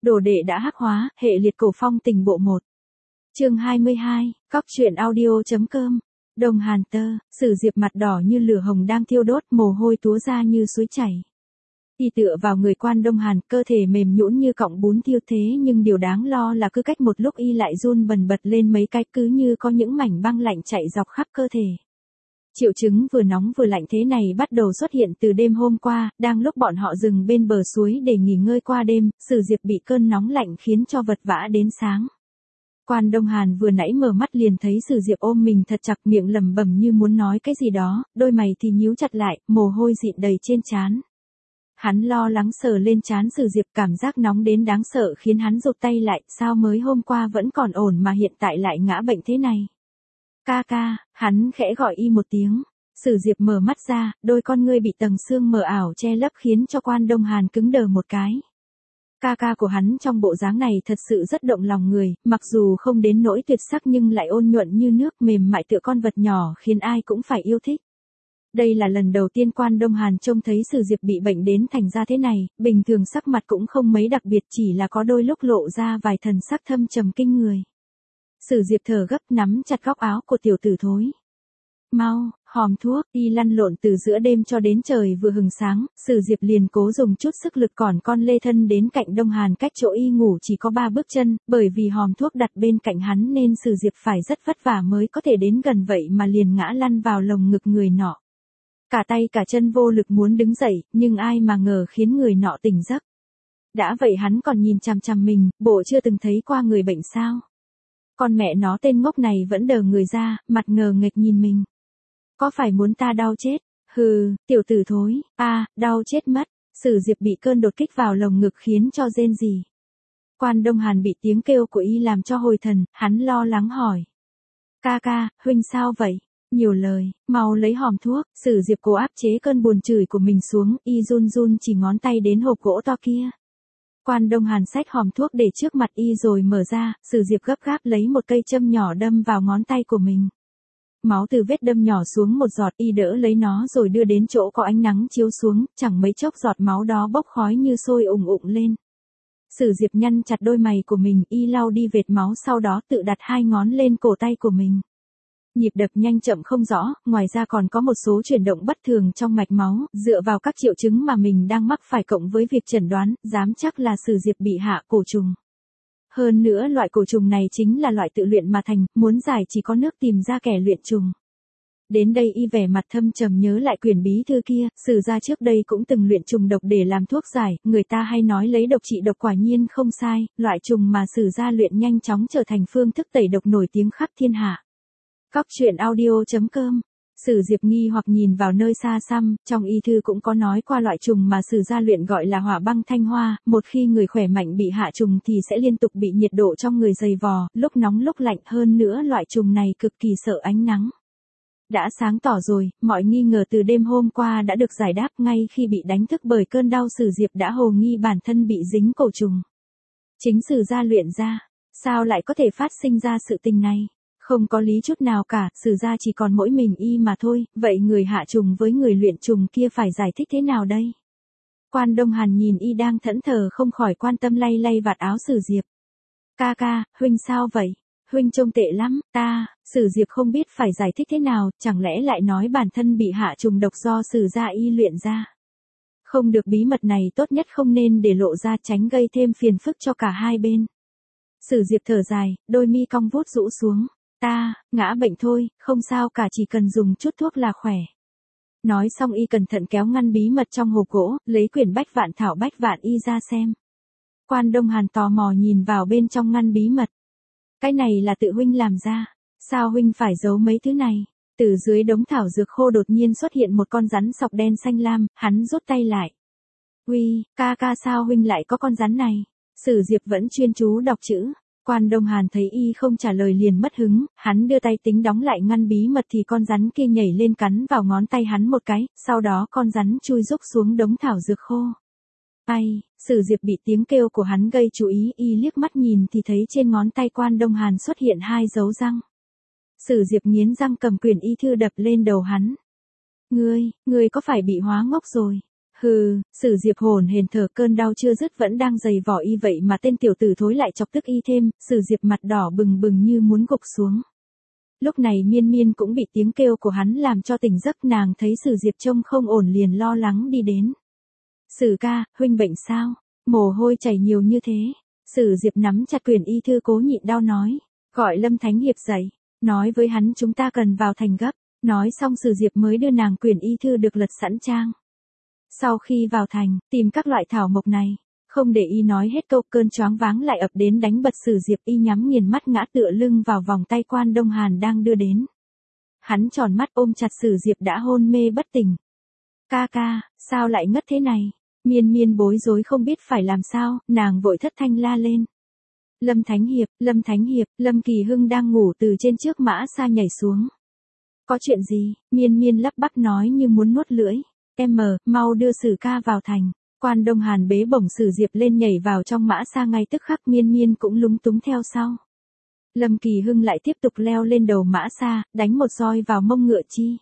Đồ đệ đã hắc hóa, hệ liệt cổ phong tình bộ 1. Chương 22, Cóc truyện audio.com. Đồng Hàn Tơ, Sử Diệp mặt đỏ như lửa hồng đang thiêu đốt, mồ hôi túa ra như suối chảy. Y tựa vào người Quan Đông Hàn, cơ thể mềm nhũn như cọng bún thiêu thế, nhưng điều đáng lo là cứ cách một lúc y lại run bần bật lên mấy cái, cứ như có những mảnh băng lạnh chạy dọc khắp cơ thể. Triệu chứng vừa nóng vừa lạnh thế này bắt đầu xuất hiện từ đêm hôm qua, đang lúc bọn họ dừng bên bờ suối để nghỉ ngơi qua đêm, Sử Diệp bị cơn nóng lạnh khiến cho vật vã đến sáng. Quan Đông Hàn vừa nãy mở mắt liền thấy Sử Diệp ôm mình thật chặt, miệng lẩm bẩm như muốn nói cái gì đó, đôi mày thì nhíu chặt lại, mồ hôi dịn đầy trên trán. Hắn lo lắng sờ lên trán Sử Diệp, cảm giác nóng đến đáng sợ khiến hắn rụt tay lại, sao mới hôm qua vẫn còn ổn mà hiện tại lại ngã bệnh thế này. Ca ca, hắn khẽ gọi y một tiếng. Sử Diệp mở mắt ra, đôi con ngươi bị tầng sương mờ ảo che lấp khiến cho Quan Đông Hàn cứng đờ một cái. Ca ca của hắn trong bộ dáng này thật sự rất động lòng người, mặc dù không đến nỗi tuyệt sắc nhưng lại ôn nhuận như nước, mềm mại tựa con vật nhỏ khiến ai cũng phải yêu thích. Đây là lần đầu tiên Quan Đông Hàn trông thấy Sử Diệp bị bệnh đến thành ra thế này, bình thường sắc mặt cũng không mấy đặc biệt, chỉ là có đôi lúc lộ ra vài thần sắc thâm trầm kinh người. Sử Diệp thở gấp nắm chặt góc áo của tiểu tử thối. Mau, hòm thuốc, y lăn lộn từ giữa đêm cho đến trời vừa hừng sáng, Sử Diệp liền cố dùng chút sức lực còn con lê thân đến cạnh Đông Hàn, cách chỗ y ngủ chỉ có 3 bước chân, bởi vì hòm thuốc đặt bên cạnh hắn nên Sử Diệp phải rất vất vả mới có thể đến gần, vậy mà liền ngã lăn vào lồng ngực người nọ. Cả tay cả chân vô lực muốn đứng dậy, nhưng ai mà ngờ khiến người nọ tỉnh giấc. Đã vậy hắn còn nhìn chằm chằm mình, bộ chưa từng thấy qua người bệnh sao? Con mẹ nó tên ngốc này vẫn đờ người ra, mặt ngờ nghệch nhìn mình. Có phải muốn ta đau chết? Hừ, tiểu tử thối, đau chết mất. Sử Diệp bị cơn đột kích vào lồng ngực khiến cho rên rỉ. Quan Đông Hàn bị tiếng kêu của y làm cho hồi thần, hắn lo lắng hỏi. Ca ca, huynh sao vậy? Nhiều lời, mau lấy hòm thuốc. Sử Diệp cố áp chế cơn buồn chửi của mình xuống, y run run chỉ ngón tay đến hộp gỗ to kia. Quan Đông Hàn xách hòm thuốc để trước mặt y rồi mở ra, Sử Diệp gấp gáp lấy một cây châm nhỏ đâm vào ngón tay của mình. Máu từ vết đâm nhỏ xuống một giọt, y đỡ lấy nó rồi đưa đến chỗ có ánh nắng chiếu xuống, chẳng mấy chốc giọt máu đó bốc khói như sôi ùng ục lên. Sử Diệp nhăn chặt đôi mày của mình, y lau đi vệt máu sau đó tự đặt 2 ngón lên cổ tay của mình. Nhịp đập nhanh chậm không rõ, ngoài ra còn có một số chuyển động bất thường trong mạch máu, dựa vào các triệu chứng mà mình đang mắc phải cộng với việc chẩn đoán, dám chắc là Sử Diệp bị hạ cổ trùng. Hơn nữa loại cổ trùng này chính là loại tự luyện mà thành, muốn giải chỉ có nước tìm ra kẻ luyện trùng. Đến đây y vẻ mặt thâm trầm nhớ lại quyển bí thư kia, Sử gia trước đây cũng từng luyện trùng độc để làm thuốc giải, người ta hay nói lấy độc trị độc, quả nhiên không sai, loại trùng mà Sử gia luyện nhanh chóng trở thành phương thức tẩy độc nổi tiếng khắp thiên hạ. Cóc truyện audio.com. Sử Diệp nghi hoặc nhìn vào nơi xa xăm, trong y thư cũng có nói qua loại trùng mà Sử gia luyện gọi là hỏa băng thanh hoa, một khi người khỏe mạnh bị hạ trùng thì sẽ liên tục bị nhiệt độ trong người dày vò, lúc nóng lúc lạnh, hơn nữa loại trùng này cực kỳ sợ ánh nắng. Đã sáng tỏ rồi, mọi nghi ngờ từ đêm hôm qua đã được giải đáp, ngay khi bị đánh thức bởi cơn đau Sử Diệp đã hồ nghi bản thân bị dính cổ trùng. Chính Sử gia luyện ra, sao lại có thể phát sinh ra sự tình này? Không có lý chút nào cả, Sử gia chỉ còn mỗi mình y mà thôi, vậy người hạ trùng với người luyện trùng kia phải giải thích thế nào đây? Quan Đông Hàn nhìn y đang thẫn thờ không khỏi quan tâm lay lay vạt áo Sử Diệp. Ca ca, huynh sao vậy? Huynh trông tệ lắm, Sử Diệp không biết phải giải thích thế nào, chẳng lẽ lại nói bản thân bị hạ trùng độc do Sử gia y luyện ra? Không được, bí mật này tốt nhất không nên để lộ ra, tránh gây thêm phiền phức cho cả hai bên. Sử Diệp thở dài, đôi mi cong vút rũ xuống. Ngã bệnh thôi, không sao cả, chỉ cần dùng chút thuốc là khỏe. Nói xong y cẩn thận kéo ngăn bí mật trong hộp gỗ, lấy quyển Bách Vạn Thảo Bách Vạn Y ra xem. Quan Đông Hàn tò mò nhìn vào bên trong ngăn bí mật. Cái này là tự huynh làm ra, sao huynh phải giấu mấy thứ này? Từ dưới đống thảo dược khô đột nhiên xuất hiện một con rắn sọc đen xanh lam, hắn rút tay lại. Uy, ca ca, sao huynh lại có con rắn này? Sử Diệp vẫn chuyên chú đọc chữ. Quan Đông Hàn thấy y không trả lời liền mất hứng, hắn đưa tay tính đóng lại ngăn bí mật thì con rắn kia nhảy lên cắn vào ngón tay hắn một cái, sau đó con rắn chui rúc xuống đống thảo dược khô. Sử Diệp bị tiếng kêu của hắn gây chú ý, y liếc mắt nhìn thì thấy trên ngón tay Quan Đông Hàn xuất hiện 2 dấu răng. Sử Diệp nghiến răng cầm quyển y thư đập lên đầu hắn. Ngươi có phải bị hóa ngốc rồi? Hừ, Sử Diệp hồn hển thở, cơn đau chưa dứt vẫn đang giày vò y, vậy mà tên tiểu tử thối lại chọc tức y thêm. Sử Diệp mặt đỏ bừng bừng như muốn gục xuống. Lúc này Miên Miên cũng bị tiếng kêu của hắn làm cho tỉnh giấc, nàng thấy Sử Diệp trông không ổn liền lo lắng đi đến. Sử ca, huynh bệnh sao? Mồ hôi chảy nhiều như thế. Sử Diệp nắm chặt quyển y thư cố nhịn đau nói. Gọi Lâm Thánh Hiệp dậy. Nói với hắn chúng ta cần vào thành gấp. Nói xong Sử Diệp mới đưa nàng quyển y thư được lật sẵn trang. Sau khi vào thành, tìm các loại thảo mộc này. Không để y nói hết câu, cơn choáng váng lại ập đến đánh bật Sử Diệp, y nhắm nghiền mắt ngã tựa lưng vào vòng tay Quan Đông Hàn đang đưa đến. Hắn tròn mắt ôm chặt Sử Diệp đã hôn mê bất tỉnh. Ca ca, sao lại ngất thế này? Miên Miên bối rối không biết phải làm sao, nàng vội thất thanh la lên. Lâm Thánh Hiệp, Lâm Thánh Hiệp, Lâm Kỳ Hưng đang ngủ từ trên chiếc mã xa nhảy xuống. Có chuyện gì? Miên Miên lắp bắp nói như muốn nuốt lưỡi. Em mau đưa Sử ca vào thành. Quan Đông Hàn bế bổng Sử Diệp lên nhảy vào trong mã xa ngay tức khắc, Miên Miên cũng lúng túng theo sau. Lâm Kỳ Hưng lại tiếp tục leo lên đầu mã xa, đánh một roi vào mông ngựa chi.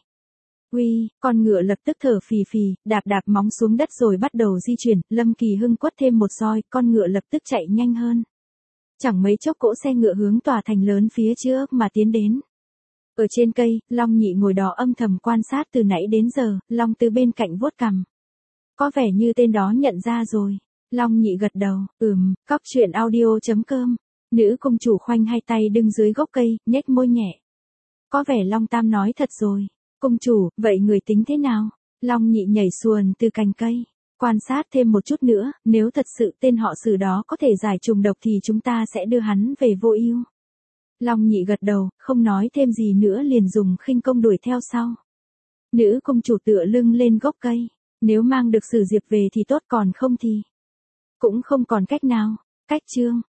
Uy, con ngựa lập tức thở phì phì, đạp đạp móng xuống đất rồi bắt đầu di chuyển, Lâm Kỳ Hưng quất thêm một roi, con ngựa lập tức chạy nhanh hơn. Chẳng mấy chốc cỗ xe ngựa hướng tòa thành lớn phía trước mà tiến đến. Ở trên cây, Long Nhị ngồi đó âm thầm quan sát từ nãy đến giờ, Long Tứ bên cạnh vuốt cằm. Có vẻ như tên đó nhận ra rồi. Long Nhị gật đầu, cóc truyện audio.com. Nữ công chủ khoanh hai tay đứng dưới gốc cây, nhếch môi nhẹ. Có vẻ Long Tam nói thật rồi. Công chủ, vậy người tính thế nào? Long Nhị nhảy xuồng từ cành cây. Quan sát thêm một chút nữa, nếu thật sự tên họ Sử đó có thể giải trùng độc thì chúng ta sẽ đưa hắn về Vô Ưu. Long Nhị gật đầu, không nói thêm gì nữa liền dùng khinh công đuổi theo sau. Nữ công chủ tựa lưng lên gốc cây. Nếu mang được Sử Diệp về thì tốt, còn không thì cũng không còn cách nào. Cách chương